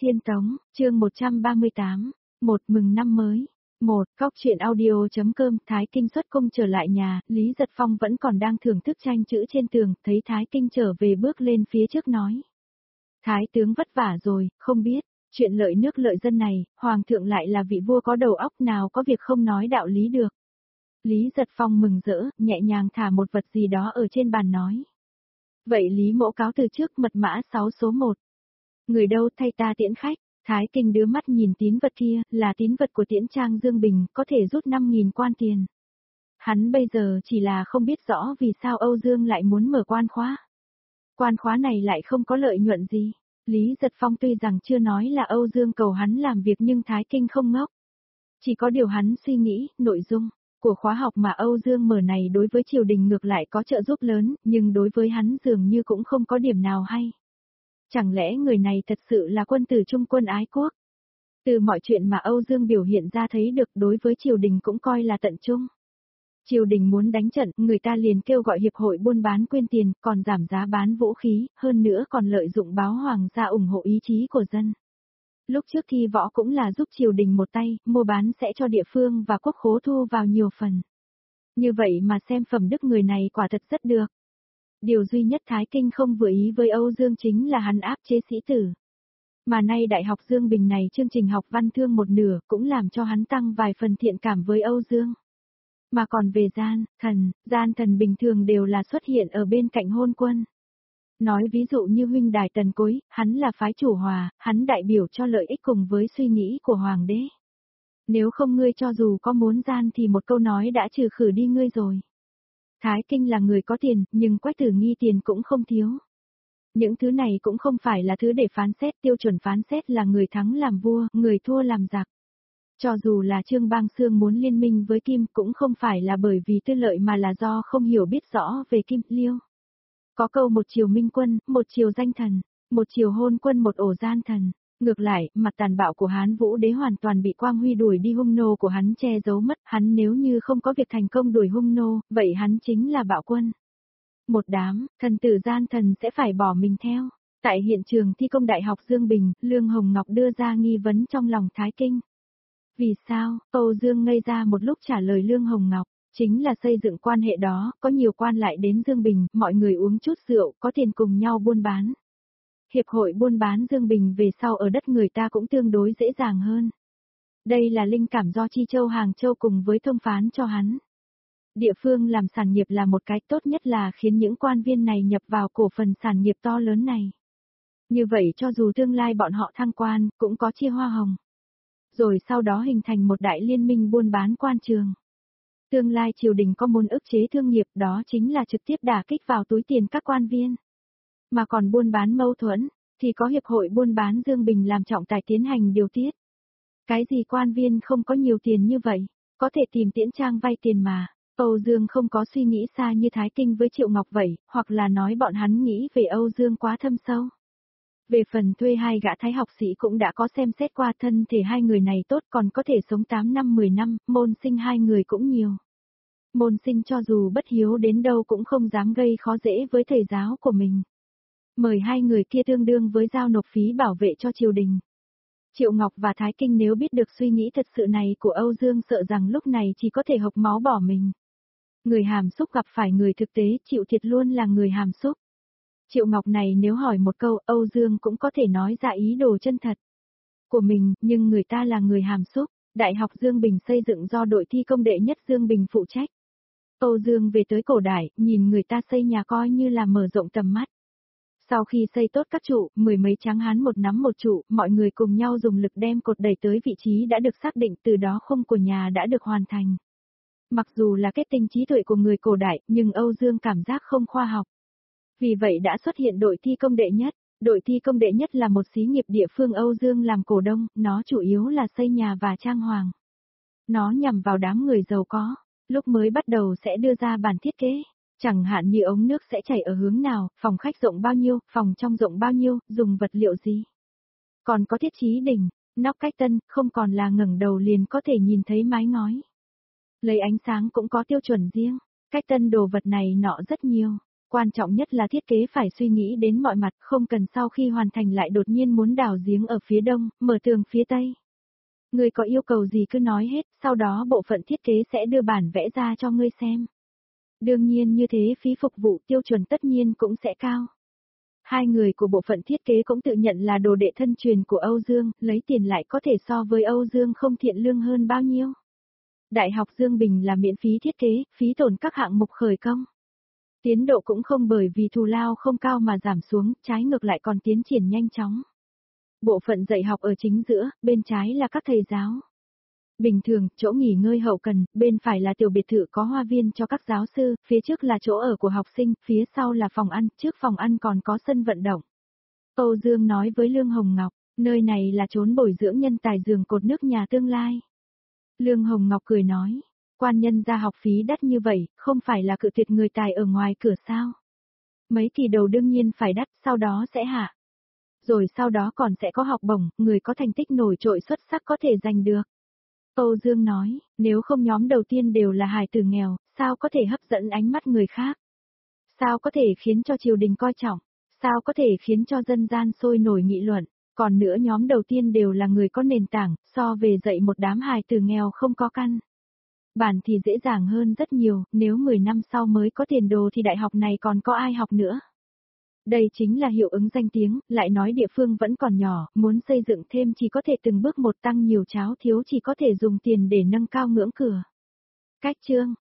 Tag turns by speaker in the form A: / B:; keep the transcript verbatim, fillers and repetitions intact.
A: Tiên Tống, chương một trăm ba mươi tám, một mừng năm mới. một. Cóc truyện audio.com. Thái Kinh xuất cung trở lại nhà, Lý Giật Phong vẫn còn đang thưởng thức tranh chữ trên tường, thấy Thái Kinh trở về bước lên phía trước nói. Thái tướng vất vả rồi, không biết, chuyện lợi nước lợi dân này, Hoàng thượng lại là vị vua có đầu óc nào có việc không nói đạo lý được. Lý Giật Phong mừng rỡ, nhẹ nhàng thả một vật gì đó ở trên bàn nói. Vậy Lý mỗ cáo từ trước mật mã sáu số một. Người đâu thay ta tiễn khách. Thái Kinh đưa mắt nhìn tín vật kia, là tín vật của Tiễn Trang Dương Bình, có thể rút năm nghìn quan tiền. Hắn bây giờ chỉ là không biết rõ vì sao Âu Dương lại muốn mở quan khóa. Quan khóa này lại không có lợi nhuận gì. Lý Giật Phong tuy rằng chưa nói là Âu Dương cầu hắn làm việc nhưng Thái Kinh không ngốc. Chỉ có điều hắn suy nghĩ, nội dung của khóa học mà Âu Dương mở này đối với triều đình ngược lại có trợ giúp lớn, nhưng đối với hắn dường như cũng không có điểm nào hay. Chẳng lẽ người này thật sự là quân tử trung quân ái quốc? Từ mọi chuyện mà Âu Dương biểu hiện ra thấy được đối với triều đình cũng coi là tận trung. Triều đình muốn đánh trận, người ta liền kêu gọi hiệp hội buôn bán quyên tiền, còn giảm giá bán vũ khí, hơn nữa còn lợi dụng báo hoàng gia ủng hộ ý chí của dân. Lúc trước thi võ cũng là giúp triều đình một tay, mua bán sẽ cho địa phương và quốc khố thu vào nhiều phần. Như vậy mà xem phẩm đức người này quả thật rất được. Điều duy nhất Thái Kinh không vừa ý với Âu Dương chính là hắn áp chế sĩ tử. Mà nay Đại học Dương Bình này chương trình học văn thương một nửa cũng làm cho hắn tăng vài phần thiện cảm với Âu Dương. Mà còn về gian, thần, gian thần bình thường đều là xuất hiện ở bên cạnh hôn quân. Nói ví dụ như huynh đài Tần Cối, hắn là phái chủ hòa, hắn đại biểu cho lợi ích cùng với suy nghĩ của hoàng đế. Nếu không ngươi cho dù có muốn gian thì một câu nói đã trừ khử đi ngươi rồi. Thái Kinh là người có tiền, nhưng Quách Tử Nghi tiền cũng không thiếu. Những thứ này cũng không phải là thứ để phán xét, tiêu chuẩn phán xét là người thắng làm vua, người thua làm giặc. Cho dù là Trương Bang Xương muốn liên minh với Kim cũng không phải là bởi vì tư lợi mà là do không hiểu biết rõ về Kim Liêu. Có câu một chiều minh quân, một chiều danh thần, một chiều hôn quân một ổ gian thần. Ngược lại, mặt tàn bạo của Hán Vũ Đế hoàn toàn bị Quang Huy đuổi đi hung nô của hắn che giấu mất, hắn nếu như không có việc thành công đuổi hung nô, vậy hắn chính là bạo quân. Một đám, thần tử gian thần sẽ phải bỏ mình theo. Tại hiện trường thi công Đại học Dương Bình, Lương Hồng Ngọc đưa ra nghi vấn trong lòng Thái Kinh. Vì sao? Âu Dương ngây ra một lúc trả lời Lương Hồng Ngọc, chính là xây dựng quan hệ đó, có nhiều quan lại đến Dương Bình, mọi người uống chút rượu, có tiền cùng nhau buôn bán. Hiệp hội buôn bán Dương Bình về sau ở đất người ta cũng tương đối dễ dàng hơn. Đây là linh cảm do Chi Châu Hàng Châu cùng với thông phán cho hắn. Địa phương làm sản nghiệp là một cái tốt nhất là khiến những quan viên này nhập vào cổ phần sản nghiệp to lớn này. Như vậy cho dù tương lai bọn họ thăng quan, cũng có chia hoa hồng. Rồi sau đó hình thành một đại liên minh buôn bán quan trường. Tương lai triều đình có muốn ức chế thương nghiệp đó chính là trực tiếp đả kích vào túi tiền các quan viên. Mà còn buôn bán mâu thuẫn, thì có hiệp hội buôn bán Dương Bình làm trọng tài tiến hành điều tiết. Cái gì quan viên không có nhiều tiền như vậy, có thể tìm Tiễn Trang vay tiền mà. Âu Dương không có suy nghĩ xa như Thái Kinh với Triệu Ngọc vậy, hoặc là nói bọn hắn nghĩ về Âu Dương quá thâm sâu. Về phần thuê hai gã thái học sĩ cũng đã có xem xét qua thân thể hai người này tốt còn có thể sống tám năm mười năm, môn sinh hai người cũng nhiều. Môn sinh cho dù bất hiếu đến đâu cũng không dám gây khó dễ với thầy giáo của mình. Mời hai người kia tương đương với giao nộp phí bảo vệ cho triều đình. Triệu Ngọc và Thái Kinh nếu biết được suy nghĩ thật sự này của Âu Dương sợ rằng lúc này chỉ có thể hộc máu bỏ mình. Người hàm xúc gặp phải người thực tế chịu thiệt luôn là người hàm xúc. Triệu Ngọc này nếu hỏi một câu Âu Dương cũng có thể nói ra ý đồ chân thật của mình, nhưng người ta là người hàm xúc. Đại học Dương Bình xây dựng do đội thi công đệ nhất Dương Bình phụ trách. Âu Dương về tới cổ đại, nhìn người ta xây nhà coi như là mở rộng tầm mắt. Sau khi xây tốt các trụ, mười mấy tráng hán một nắm một trụ, mọi người cùng nhau dùng lực đem cột đẩy tới vị trí đã được xác định, từ đó khung của nhà đã được hoàn thành. Mặc dù là kết tinh trí tuệ của người cổ đại, nhưng Âu Dương cảm giác không khoa học. Vì vậy đã xuất hiện đội thi công đệ nhất. Đội thi công đệ nhất là một xí nghiệp địa phương Âu Dương làm cổ đông, nó chủ yếu là xây nhà và trang hoàng. Nó nhằm vào đám người giàu có, lúc mới bắt đầu sẽ đưa ra bản thiết kế. Chẳng hạn như ống nước sẽ chảy ở hướng nào, phòng khách rộng bao nhiêu, phòng trong rộng bao nhiêu, dùng vật liệu gì. Còn có thiết trí đỉnh, nóc cách tân, không còn là ngẩng đầu liền có thể nhìn thấy mái ngói. Lấy ánh sáng cũng có tiêu chuẩn riêng, cách tân đồ vật này nọ rất nhiều. Quan trọng nhất là thiết kế phải suy nghĩ đến mọi mặt, không cần sau khi hoàn thành lại đột nhiên muốn đào giếng ở phía đông, mở tường phía tây. Ngươi có yêu cầu gì cứ nói hết, sau đó bộ phận thiết kế sẽ đưa bản vẽ ra cho ngươi xem. Đương nhiên như thế phí phục vụ tiêu chuẩn tất nhiên cũng sẽ cao. Hai người của bộ phận thiết kế cũng tự nhận là đồ đệ thân truyền của Âu Dương, lấy tiền lại có thể so với Âu Dương không thiện lương hơn bao nhiêu. Đại học Dương Bình là miễn phí thiết kế, phí tổn các hạng mục khởi công. Tiến độ cũng không bởi vì thù lao không cao mà giảm xuống, trái ngược lại còn tiến triển nhanh chóng. Bộ phận dạy học ở chính giữa, bên trái là các thầy giáo. Bình thường, chỗ nghỉ ngơi hậu cần, bên phải là tiểu biệt thự có hoa viên cho các giáo sư, phía trước là chỗ ở của học sinh, phía sau là phòng ăn, trước phòng ăn còn có sân vận động. Âu Dương nói với Lương Hồng Ngọc, nơi này là chốn bồi dưỡng nhân tài giường cột nước nhà tương lai. Lương Hồng Ngọc cười nói, quan nhân ra học phí đắt như vậy, không phải là cự tuyệt người tài ở ngoài cửa sao. Mấy kỳ đầu đương nhiên phải đắt, sau đó sẽ hạ. Rồi sau đó còn sẽ có học bổng, người có thành tích nổi trội xuất sắc có thể giành được. Âu Dương nói, nếu không nhóm đầu tiên đều là hài tử nghèo, sao có thể hấp dẫn ánh mắt người khác? Sao có thể khiến cho triều đình coi trọng? Sao có thể khiến cho dân gian sôi nổi nghị luận? Còn nữa nhóm đầu tiên đều là người có nền tảng, so về dạy một đám hài tử nghèo không có căn. Bản thì dễ dàng hơn rất nhiều, nếu mười năm sau mới có tiền đồ thì đại học này còn có ai học nữa. Đây chính là hiệu ứng danh tiếng, lại nói địa phương vẫn còn nhỏ, muốn xây dựng thêm chỉ có thể từng bước một tăng nhiều cháo thiếu chỉ có thể dùng tiền để nâng cao ngưỡng cửa. Cách chương